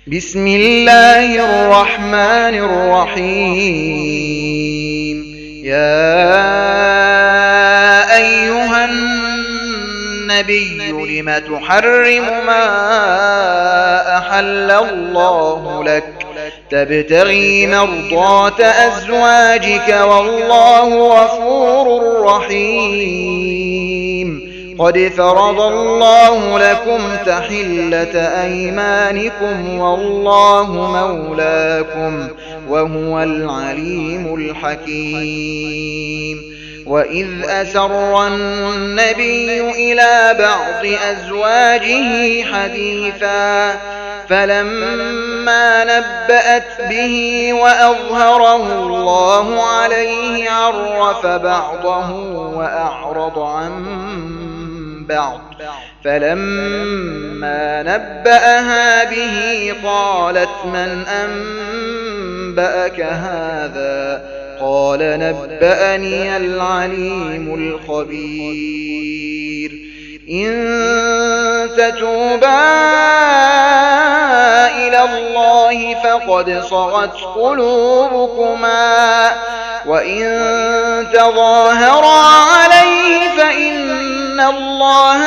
بسم الله الرحمن الرحيم. يا أيها النبي لم تحرم ما أحل الله لك تبتغي مرضات أزواجك والله غفور رحيم. قد فرض الله لكم تحلة أيمانكم والله مولاكم وهو العليم الحكيم. وإذ أسر النبي إلى بعض أزواجه حديثا فلما نبأت به وأظهره الله عليه عرف بعضه وأعرض عن بعض. فلما نبأها به قالت من أنبأك هذا؟ قال نبأني العليم الخبير. إن تتوبا إلى الله فقد صغت قلوبكما وإن تظاهرا عليه فإن الله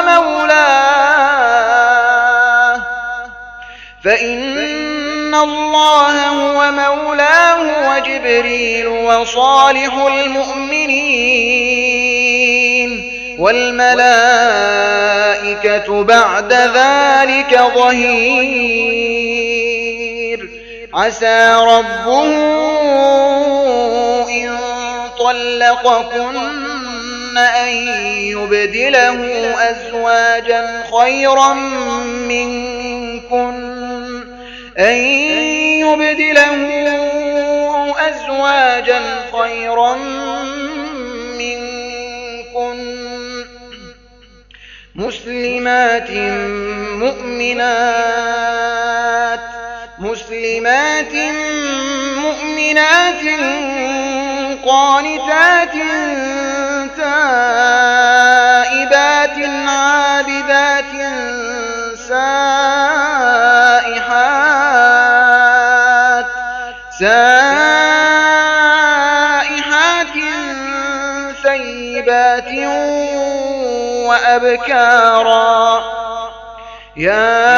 هو مولاه وجبريل وصالح المؤمنين والملائكة بعد ذلك ظهير. عسى ربه إن طلقكن أن يبدله أزواجا خيرا منكن مسلمات مؤمنات قانتات تائبات عابدات سائحات ثيبات وأبكارا. يا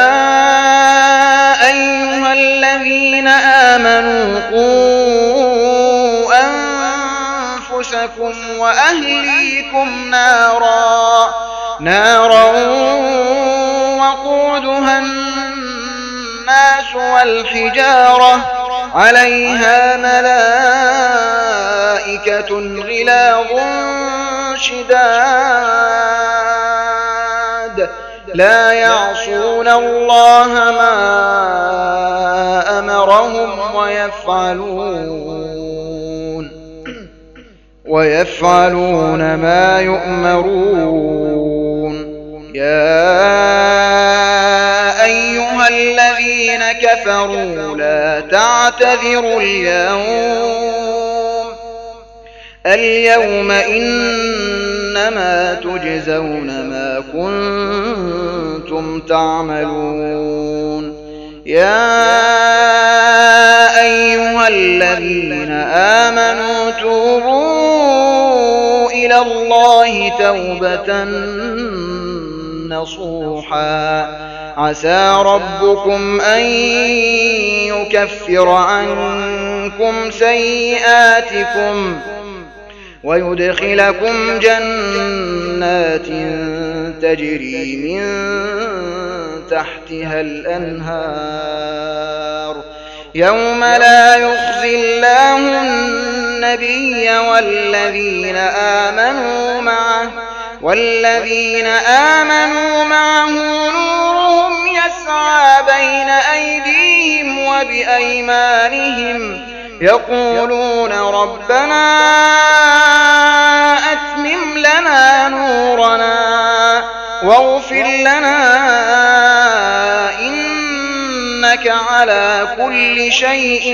أيها الذين آمنوا قوا أنفسكم وأهليكم نارا وقودها الناس والحجارة عليها ملائكة غلاظ شداد لا يعصون الله ما أمرهم ويفعلون ما يؤمرون. يا أيها الذين كفروا لا تعتذروا اليوم إنما تجزون ما كنتم تعملون. يا أيها الذين آمنوا توبوا إلى الله توبة نصوحا عسى ربكم أن يكفر عنكم سيئاتكم ويدخلكم جنات تجري من تحتها الأنهار يوم لا يخزي الله النبي والذين آمنوا معه نورهم يسعى بين أيديهم وبأيمانهم يقولون ربنا أتمم لنا نورنا واغفر لنا إنك على كل شيء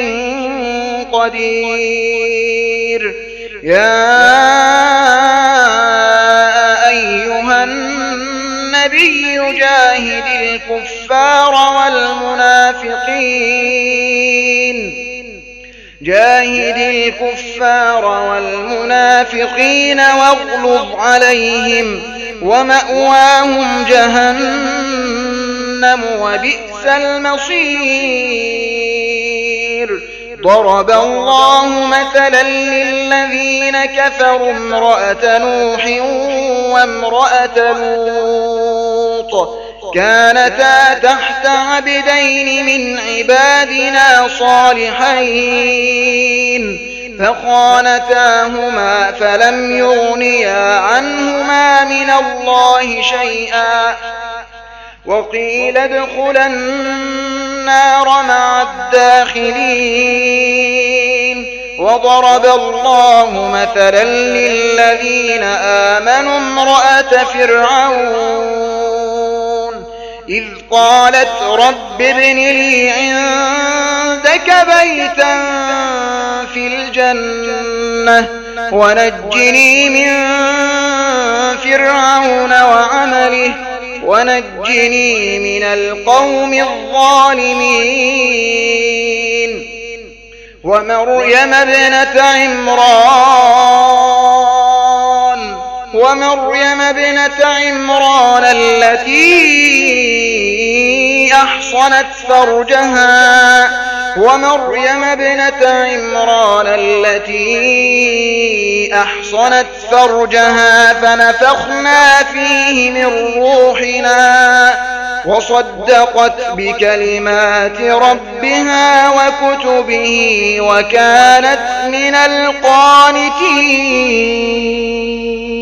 قدير. يا أيها النبي جاهد الكفار الكفار والمنافقين واغلظ عليهم ومأواهم جهنم وبئس المصير. ضرب الله مثلا للذين كفروا امرأة نوح وامرأة لوط كانتا تحت عبدين من عبادنا صالحين فخانتاهما فلم يغنيا عنهما من الله شيئا وقيل ادخلا النار مع الداخلين. وضرب الله مثلا للذين آمنوا امرأة فرعون إذ قالت رب ابن لي عندك بيتا في الجنة ونجني من فرعون وعمله ونجني من القوم الظالمين. ومريم ابنة عمران التي أحصنت فرجها فنفخنا فيه من روحنا وصدقت بكلمات ربها وكتبه وكانت من القانتين.